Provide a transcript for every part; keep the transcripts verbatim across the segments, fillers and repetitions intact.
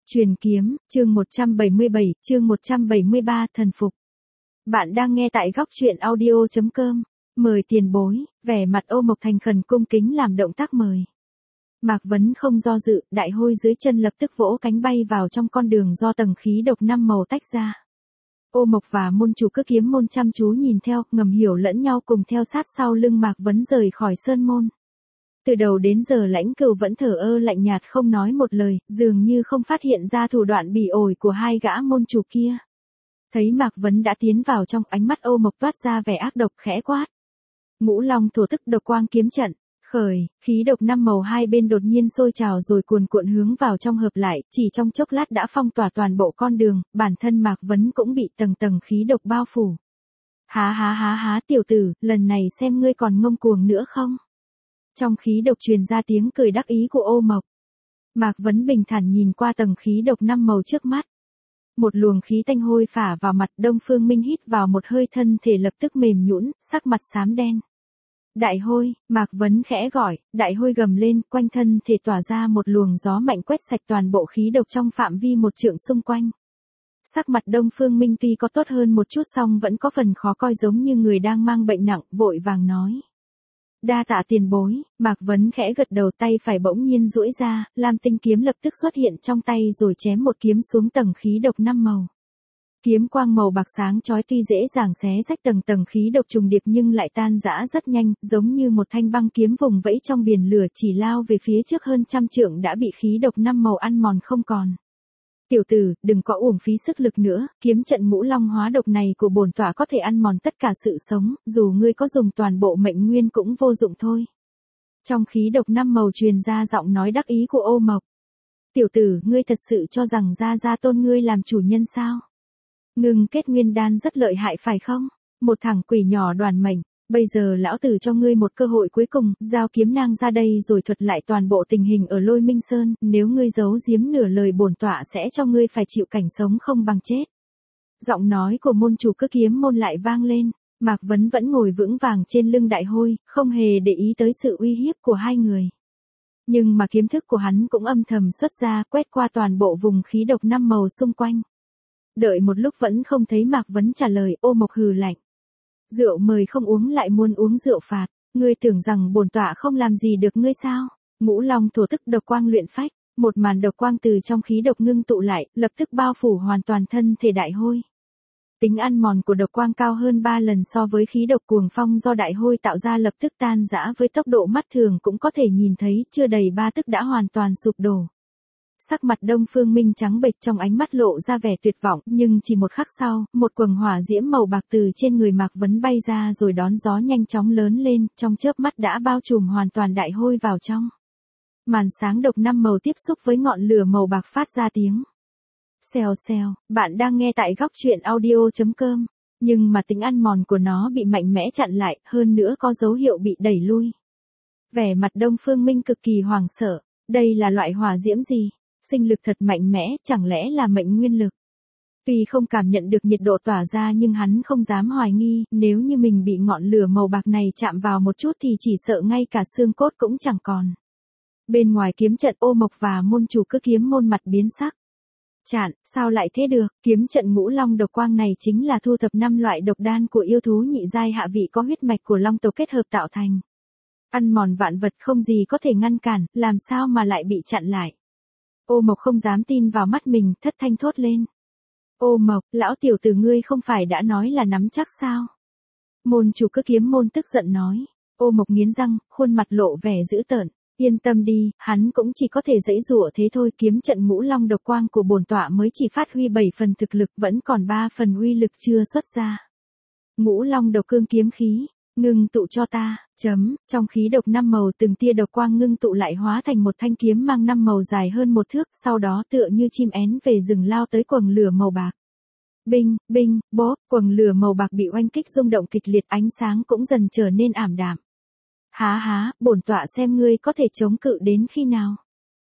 Truyền kiếm, chương một trăm bảy mươi bảy, chương một trăm bảy mươi ba, thần phục. Bạn đang nghe tại góc truyện audio chấm com. Mời tiền bối, vẻ mặt Ô Mộc thành khẩn cung kính làm động tác mời. Mạc Vấn không do dự, đại hôi dưới chân lập tức vỗ cánh bay vào trong con đường do tầng khí độc năm màu tách ra. Ô Mộc và môn chủ cứ kiếm môn chăm chú nhìn theo, ngầm hiểu lẫn nhau cùng theo sát sau lưng Mạc Vấn rời khỏi sơn môn. Từ đầu đến giờ Lãnh Cửu vẫn thờ ơ lạnh nhạt không nói một lời, dường như không phát hiện ra thủ đoạn bỉ ổi của hai gã môn chủ kia. Thấy Mạc Vấn đã tiến vào trong, ánh mắt Ô Mộc toát ra vẻ ác độc khẽ quát. Ngũ Long thổ tức độc quang kiếm trận, khởi, khí độc năm màu hai bên đột nhiên sôi trào rồi cuồn cuộn hướng vào trong hợp lại, chỉ trong chốc lát đã phong tỏa toàn bộ con đường, bản thân Mạc Vấn cũng bị tầng tầng khí độc bao phủ. Há há há há tiểu tử, lần này xem ngươi còn ngông cuồng nữa không? Trong khí độc truyền ra tiếng cười đắc ý của Ô Mộc. Mạc Vấn bình thản nhìn qua tầng khí độc năm màu trước mắt. Một luồng khí tanh hôi phả vào mặt, Đông Phương Minh hít vào một hơi, thân thể lập tức mềm nhũn, sắc mặt xám đen. Đại hôi, Mạc Vấn khẽ gọi, đại hôi gầm lên, quanh thân thể tỏa ra một luồng gió mạnh quét sạch toàn bộ khí độc trong phạm vi một trượng xung quanh. Sắc mặt Đông Phương Minh tuy có tốt hơn một chút song vẫn có phần khó coi, giống như người đang mang bệnh nặng, vội vàng nói. Đa tạ tiền bối. Mạc Vấn khẽ gật đầu, tay phải bỗng nhiên duỗi ra, lam tinh kiếm lập tức xuất hiện trong tay rồi chém một kiếm xuống tầng khí độc năm màu. Kiếm quang màu bạc sáng chói tuy dễ dàng xé rách tầng tầng khí độc trùng điệp nhưng lại tan rã rất nhanh, giống như một thanh băng kiếm vùng vẫy trong biển lửa, chỉ lao về phía trước hơn trăm trượng đã bị khí độc năm màu ăn mòn không còn. Tiểu tử, đừng có uổng phí sức lực nữa, kiếm trận ngũ long hóa độc này của bổn tọa có thể ăn mòn tất cả sự sống, dù ngươi có dùng toàn bộ mệnh nguyên cũng vô dụng thôi. Trong khí độc năm màu truyền ra giọng nói đắc ý của Ô Mộc. Tiểu tử, ngươi thật sự cho rằng gia gia tôn ngươi làm chủ nhân sao? Ngưng kết nguyên đan rất lợi hại phải không? Một thằng quỷ nhỏ đoàn mệnh. Bây giờ lão tử cho ngươi một cơ hội cuối cùng, giao kiếm nang ra đây rồi thuật lại toàn bộ tình hình ở Lôi Minh Sơn, nếu ngươi giấu giếm nửa lời bổn tọa sẽ cho ngươi phải chịu cảnh sống không bằng chết. Giọng nói của môn chủ cứ kiếm môn lại vang lên, Mạc Vấn vẫn ngồi vững vàng trên lưng đại hôi, không hề để ý tới sự uy hiếp của hai người. Nhưng mà kiếm thức của hắn cũng âm thầm xuất ra, quét qua toàn bộ vùng khí độc năm màu xung quanh. Đợi một lúc vẫn không thấy Mạc Vấn trả lời, Ô Mộc hừ lạnh. Rượu mời không uống lại muốn uống rượu phạt, ngươi tưởng rằng bổn tọa không làm gì được ngươi sao? Ngũ Long thổ tức độc quang luyện phách, một màn độc quang từ trong khí độc ngưng tụ lại, lập tức bao phủ hoàn toàn thân thể đại hôi. Tính ăn mòn của độc quang cao hơn ba lần so với khí độc cuồng phong do đại hôi tạo ra, lập tức tan rã với tốc độ mắt thường cũng có thể nhìn thấy, chưa đầy ba tức đã hoàn toàn sụp đổ. Sắc mặt Đông Phương Minh trắng bệch, trong ánh mắt lộ ra vẻ tuyệt vọng, nhưng chỉ một khắc sau, một quầng hỏa diễm màu bạc từ trên người Mạc Vấn bay ra rồi đón gió nhanh chóng lớn lên, trong chớp mắt đã bao trùm hoàn toàn đại hôi vào trong. Màn sáng độc năm màu tiếp xúc với ngọn lửa màu bạc phát ra tiếng xèo xèo. Bạn đang nghe tại góc truyện audio chấm com, nhưng mà tính ăn mòn của nó bị mạnh mẽ chặn lại, hơn nữa có dấu hiệu bị đẩy lui. Vẻ mặt Đông Phương Minh cực kỳ hoảng sợ, đây là loại hỏa diễm gì? Sinh lực thật mạnh mẽ, chẳng lẽ là mệnh nguyên lực? Tuy không cảm nhận được nhiệt độ tỏa ra nhưng hắn không dám hoài nghi, nếu như mình bị ngọn lửa màu bạc này chạm vào một chút thì chỉ sợ ngay cả xương cốt cũng chẳng còn. Bên ngoài kiếm trận, Ô Mộc và môn chủ cứ kiếm môn mặt biến sắc. Chặn, sao lại thế được? Kiếm trận ngũ long độc quang này chính là thu thập năm loại độc đan của yêu thú nhị giai hạ vị có huyết mạch của long tộc kết hợp tạo thành. Ăn mòn vạn vật không gì có thể ngăn cản, làm sao mà lại bị chặn lại? Ô Mộc không dám tin vào mắt mình, thất thanh thốt lên. Ô Mộc, lão tiểu tử ngươi không phải đã nói là nắm chắc sao? Môn chủ cứ kiếm môn tức giận nói. Ô Mộc nghiến răng, khuôn mặt lộ vẻ dữ tợn. Yên tâm đi, hắn cũng chỉ có thể giãy giụa thế thôi, kiếm trận ngũ long độc quang của bổn tọa mới chỉ phát huy bảy phần thực lực, vẫn còn ba phần uy lực chưa xuất ra. Ngũ long độc cương kiếm khí. Ngưng tụ cho ta, chấm, trong khí độc năm màu từng tia độc quang ngưng tụ lại hóa thành một thanh kiếm mang năm màu dài hơn một thước, sau đó tựa như chim én về rừng lao tới quầng lửa màu bạc. Binh, binh, bóp, quầng lửa màu bạc bị oanh kích rung động kịch liệt, ánh sáng cũng dần trở nên ảm đạm. Há há, bổn tọa xem ngươi có thể chống cự đến khi nào.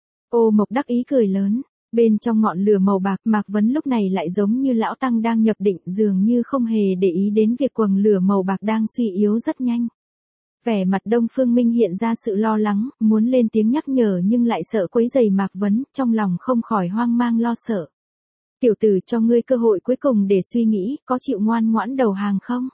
Ô Mộc đắc ý cười lớn. Bên trong ngọn lửa màu bạc, Mạc Vấn lúc này lại giống như lão tăng đang nhập định, dường như không hề để ý đến việc quầng lửa màu bạc đang suy yếu rất nhanh. Vẻ mặt Đông Phương Minh hiện ra sự lo lắng, muốn lên tiếng nhắc nhở nhưng lại sợ quấy rầy Mạc Vấn, trong lòng không khỏi hoang mang lo sợ. Tiểu tử, cho ngươi cơ hội cuối cùng để suy nghĩ, có chịu ngoan ngoãn đầu hàng không?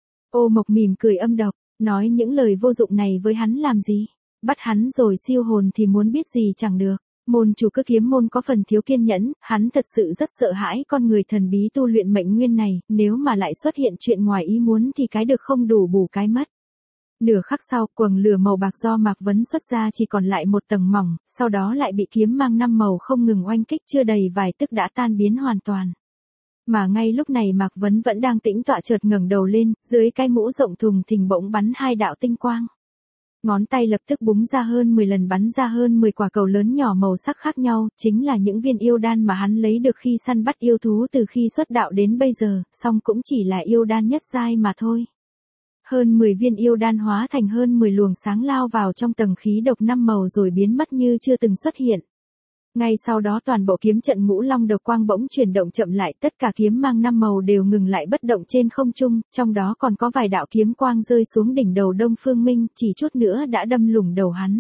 Ô Mộc mỉm cười âm độc, nói những lời vô dụng này với hắn làm gì? Bắt hắn rồi siêu hồn thì muốn biết gì chẳng được. Môn chủ cơ kiếm môn có phần thiếu kiên nhẫn, hắn thật sự rất sợ hãi con người thần bí tu luyện mệnh nguyên này, nếu mà lại xuất hiện chuyện ngoài ý muốn thì cái được không đủ bù cái mất. Nửa khắc sau, quầng lửa màu bạc do Mạc Vấn xuất ra chỉ còn lại một tầng mỏng, sau đó lại bị kiếm mang năm màu không ngừng oanh kích, chưa đầy vài tức đã tan biến hoàn toàn. Mà ngay lúc này Mạc Vấn vẫn đang tĩnh tọa, chợt ngẩng đầu lên, dưới cái mũ rộng thùng thình bỗng bắn hai đạo tinh quang. Ngón tay lập tức búng ra hơn mười lần, bắn ra hơn mười quả cầu lớn nhỏ màu sắc khác nhau, chính là những viên yêu đan mà hắn lấy được khi săn bắt yêu thú từ khi xuất đạo đến bây giờ, song cũng chỉ là yêu đan nhất giai mà thôi. Hơn mười viên yêu đan hóa thành hơn mười luồng sáng lao vào trong tầng khí độc năm màu rồi biến mất như chưa từng xuất hiện. Ngay sau đó toàn bộ kiếm trận ngũ long độc quang bỗng chuyển động chậm lại, tất cả kiếm mang năm màu đều ngừng lại bất động trên không trung, trong đó còn có vài đạo kiếm quang rơi xuống đỉnh đầu Đông Phương Minh, chỉ chút nữa đã đâm lủng đầu hắn.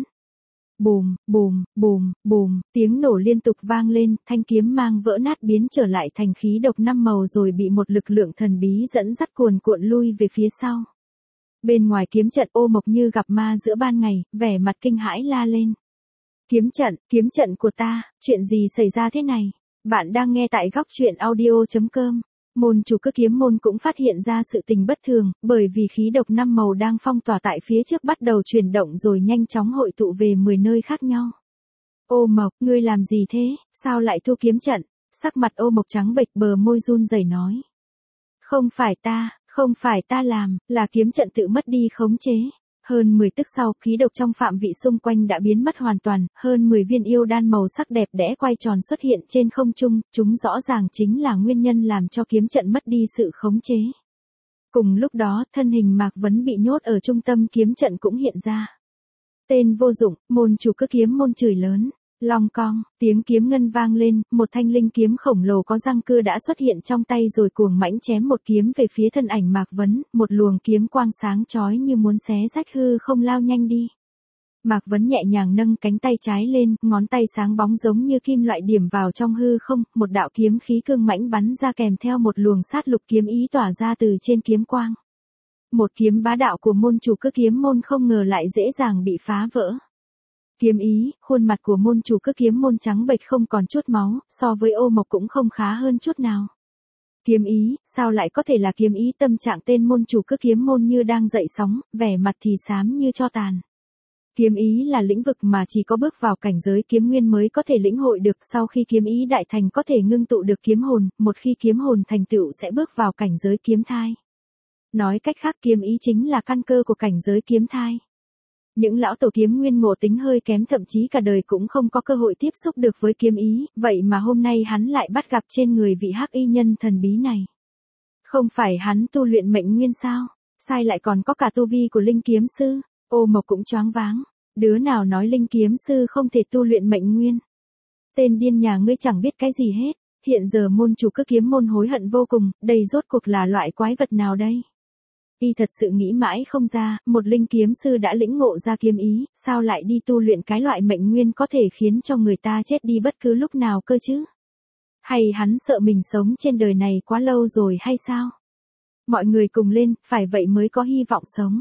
Bùm, bùm, bùm, bùm, tiếng nổ liên tục vang lên, thanh kiếm mang vỡ nát biến trở lại thành khí độc năm màu rồi bị một lực lượng thần bí dẫn dắt cuồn cuộn lui về phía sau. Bên ngoài kiếm trận, Ô Mộc như gặp ma giữa ban ngày, vẻ mặt kinh hãi la lên. Kiếm trận, kiếm trận của ta, chuyện gì xảy ra thế này? Bạn đang nghe tại góc truyện audio chấm com. Môn chủ cơ kiếm môn cũng phát hiện ra sự tình bất thường, bởi vì khí độc năm màu đang phong tỏa tại phía trước bắt đầu chuyển động rồi nhanh chóng hội tụ về mười nơi khác nhau. Ô Mộc, ngươi làm gì thế? Sao lại thu kiếm trận? Sắc mặt Ô Mộc trắng bệch, bờ môi run rẩy nói. Không phải ta, không phải ta làm, là kiếm trận tự mất đi khống chế. Hơn mười tức sau, khí độc trong phạm vị xung quanh đã biến mất hoàn toàn, hơn mười viên yêu đan màu sắc đẹp đẽ quay tròn xuất hiện trên không trung, chúng rõ ràng chính là nguyên nhân làm cho kiếm trận mất đi sự khống chế. Cùng lúc đó, thân hình Mạc Vấn bị nhốt ở trung tâm kiếm trận cũng hiện ra. Tên vô dụng, môn chủ cơ kiếm môn chửi lớn. Long cong, tiếng kiếm ngân vang lên, một thanh linh kiếm khổng lồ có răng cưa đã xuất hiện trong tay rồi cuồng mãnh chém một kiếm về phía thân ảnh Mạc Vấn, một luồng kiếm quang sáng chói như muốn xé rách hư không lao nhanh đi. Mạc Vấn nhẹ nhàng nâng cánh tay trái lên, ngón tay sáng bóng giống như kim loại điểm vào trong hư không, một đạo kiếm khí cương mãnh bắn ra kèm theo một luồng sát lục kiếm ý tỏa ra từ trên kiếm quang. Một kiếm bá đạo của môn chủ cơ kiếm môn không ngờ lại dễ dàng bị phá vỡ. Kiếm ý, khuôn mặt của môn chủ cơ kiếm môn trắng bệch không còn chút máu, so với Ô Mộc cũng không khá hơn chút nào. Kiếm ý, sao lại có thể là kiếm ý? Tâm trạng tên môn chủ cơ kiếm môn như đang dậy sóng, vẻ mặt thì xám như tro tàn. Kiếm ý là lĩnh vực mà chỉ có bước vào cảnh giới kiếm nguyên mới có thể lĩnh hội được, sau khi kiếm ý đại thành có thể ngưng tụ được kiếm hồn, một khi kiếm hồn thành tựu sẽ bước vào cảnh giới kiếm thai. Nói cách khác, kiếm ý chính là căn cơ của cảnh giới kiếm thai. Những lão tổ kiếm nguyên ngộ tính hơi kém thậm chí cả đời cũng không có cơ hội tiếp xúc được với kiếm ý, vậy mà hôm nay hắn lại bắt gặp trên người vị hắc y nhân thần bí này. Không phải hắn tu luyện mệnh nguyên sao? Sai lại còn có cả tu vi của linh kiếm sư? Ô Mộc cũng choáng váng. Đứa nào nói linh kiếm sư không thể tu luyện mệnh nguyên? Tên điên nhà ngươi chẳng biết cái gì hết. Hiện giờ môn chủ cơ kiếm môn hối hận vô cùng, đây rốt cuộc là loại quái vật nào đây? Y thật sự nghĩ mãi không ra, một linh kiếm sư đã lĩnh ngộ ra kiếm ý, sao lại đi tu luyện cái loại mệnh nguyên có thể khiến cho người ta chết đi bất cứ lúc nào cơ chứ? Hay hắn sợ mình sống trên đời này quá lâu rồi hay sao? Mọi người cùng lên, phải vậy mới có hy vọng sống.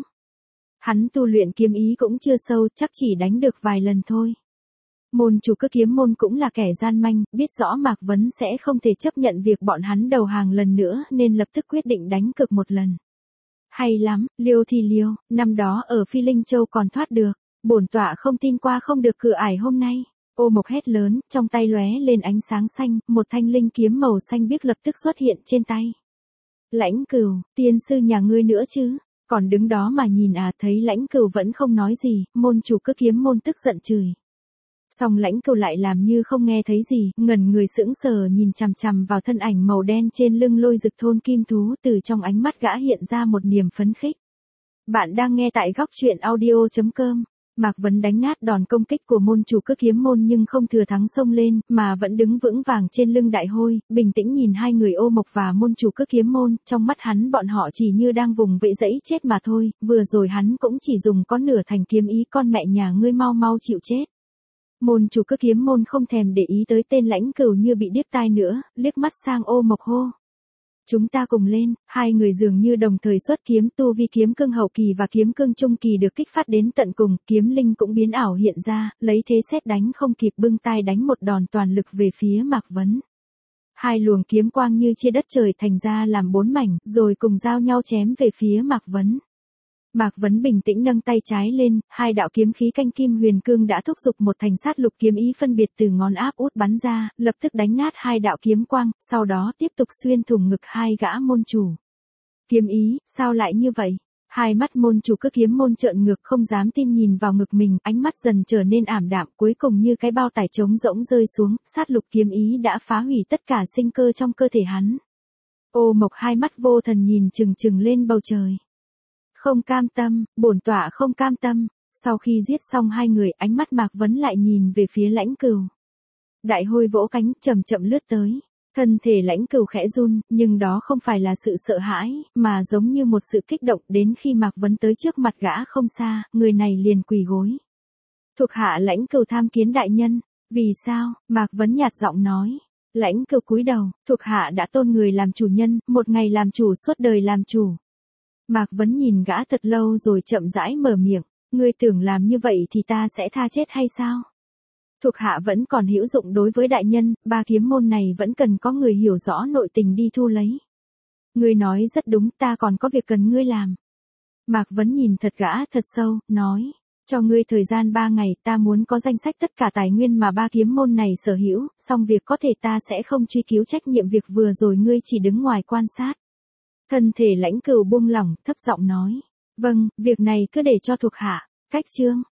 Hắn tu luyện kiếm ý cũng chưa sâu, chắc chỉ đánh được vài lần thôi. Môn chủ cơ kiếm môn cũng là kẻ gian manh, biết rõ Mạc Vấn sẽ không thể chấp nhận việc bọn hắn đầu hàng lần nữa nên lập tức quyết định đánh cược một lần. Hay lắm, liêu thì liêu, năm đó ở Phi Linh Châu còn thoát được, bổn tọa không tin qua không được cửa ải hôm nay. Ô Mộc hét lớn, trong tay lóe lên ánh sáng xanh, một thanh linh kiếm màu xanh biếc lập tức xuất hiện trên tay. Lãnh Cửu, tiên sư nhà ngươi nữa chứ, còn đứng đó mà nhìn à? Thấy Lãnh Cửu vẫn không nói gì, môn chủ cơ kiếm môn tức giận chửi. Song Lãnh Cửu lại làm như không nghe thấy gì, ngẩn người sững sờ nhìn chằm chằm vào thân ảnh màu đen trên lưng Lôi Dực thôn kim thú, từ trong ánh mắt gã hiện ra một niềm phấn khích. Bạn đang nghe tại góc truyện audio chấm com. Mạc Vấn đánh nát đòn công kích của môn chủ cước kiếm môn nhưng không thừa thắng xông lên, mà vẫn đứng vững vàng trên lưng đại hôi, bình tĩnh nhìn hai người Ô Mộc và môn chủ cước kiếm môn, trong mắt hắn bọn họ chỉ như đang vùng vẫy dẫy chết mà thôi, vừa rồi hắn cũng chỉ dùng có nửa thành kiếm ý, con mẹ nhà ngươi mau mau chịu chết. Môn chủ cước kiếm môn không thèm để ý tới tên Lãnh Cửu như bị điếc tai nữa, liếc mắt sang Ô Mộc hô. Chúng ta cùng lên, hai người dường như đồng thời xuất kiếm, tu vi kiếm cương hậu kỳ và kiếm cương trung kỳ được kích phát đến tận cùng, kiếm linh cũng biến ảo hiện ra, lấy thế sét đánh không kịp bưng tay đánh một đòn toàn lực về phía Mạc Vấn. Hai luồng kiếm quang như chia đất trời thành ra làm bốn mảnh, rồi cùng giao nhau chém về phía Mạc Vấn. Mạc Vấn bình tĩnh nâng tay trái lên, hai đạo kiếm khí canh kim huyền cương đã thúc giục một thành sát lục kiếm ý phân biệt từ ngón áp út bắn ra, lập tức đánh nát hai đạo kiếm quang, sau đó tiếp tục xuyên thủng ngực hai gã môn chủ. Kiếm ý, sao lại như vậy? Hai mắt môn chủ cước kiếm môn trợn ngược không dám tin nhìn vào ngực mình, ánh mắt dần trở nên ảm đạm, cuối cùng như cái bao tải trống rỗng rơi xuống, sát lục kiếm ý đã phá hủy tất cả sinh cơ trong cơ thể hắn. Ô Mộc hai mắt vô thần nhìn chừng chừng lên bầu trời. Không cam tâm, bổn tọa không cam tâm. Sau khi giết xong hai người, ánh mắt Mạc Vấn lại nhìn về phía Lãnh Cửu. Đại hôi vỗ cánh, chậm chậm lướt tới. Thân thể Lãnh Cửu khẽ run, nhưng đó không phải là sự sợ hãi, mà giống như một sự kích động. Đến khi Mạc Vấn tới trước mặt gã không xa, người này liền quỳ gối. Thuộc hạ Lãnh Cửu tham kiến đại nhân. Vì sao? Mạc Vấn nhạt giọng nói. Lãnh Cửu cúi đầu, thuộc hạ đã tôn người làm chủ nhân, một ngày làm chủ suốt đời làm chủ. Mạc Vấn nhìn gã thật lâu rồi chậm rãi mở miệng, ngươi tưởng làm như vậy thì ta sẽ tha chết hay sao? Thuộc hạ vẫn còn hữu dụng đối với đại nhân, ba kiếm môn này vẫn cần có người hiểu rõ nội tình đi thu lấy. Ngươi nói rất đúng, ta còn có việc cần ngươi làm. Mạc Vấn nhìn thật gã thật sâu, nói, cho ngươi thời gian ba ngày, ta muốn có danh sách tất cả tài nguyên mà ba kiếm môn này sở hữu, xong việc có thể ta sẽ không truy cứu trách nhiệm việc vừa rồi ngươi chỉ đứng ngoài quan sát. Thân thể Lãnh Cửu buông lỏng, thấp giọng nói, vâng, việc này cứ để cho thuộc hạ. Cách chương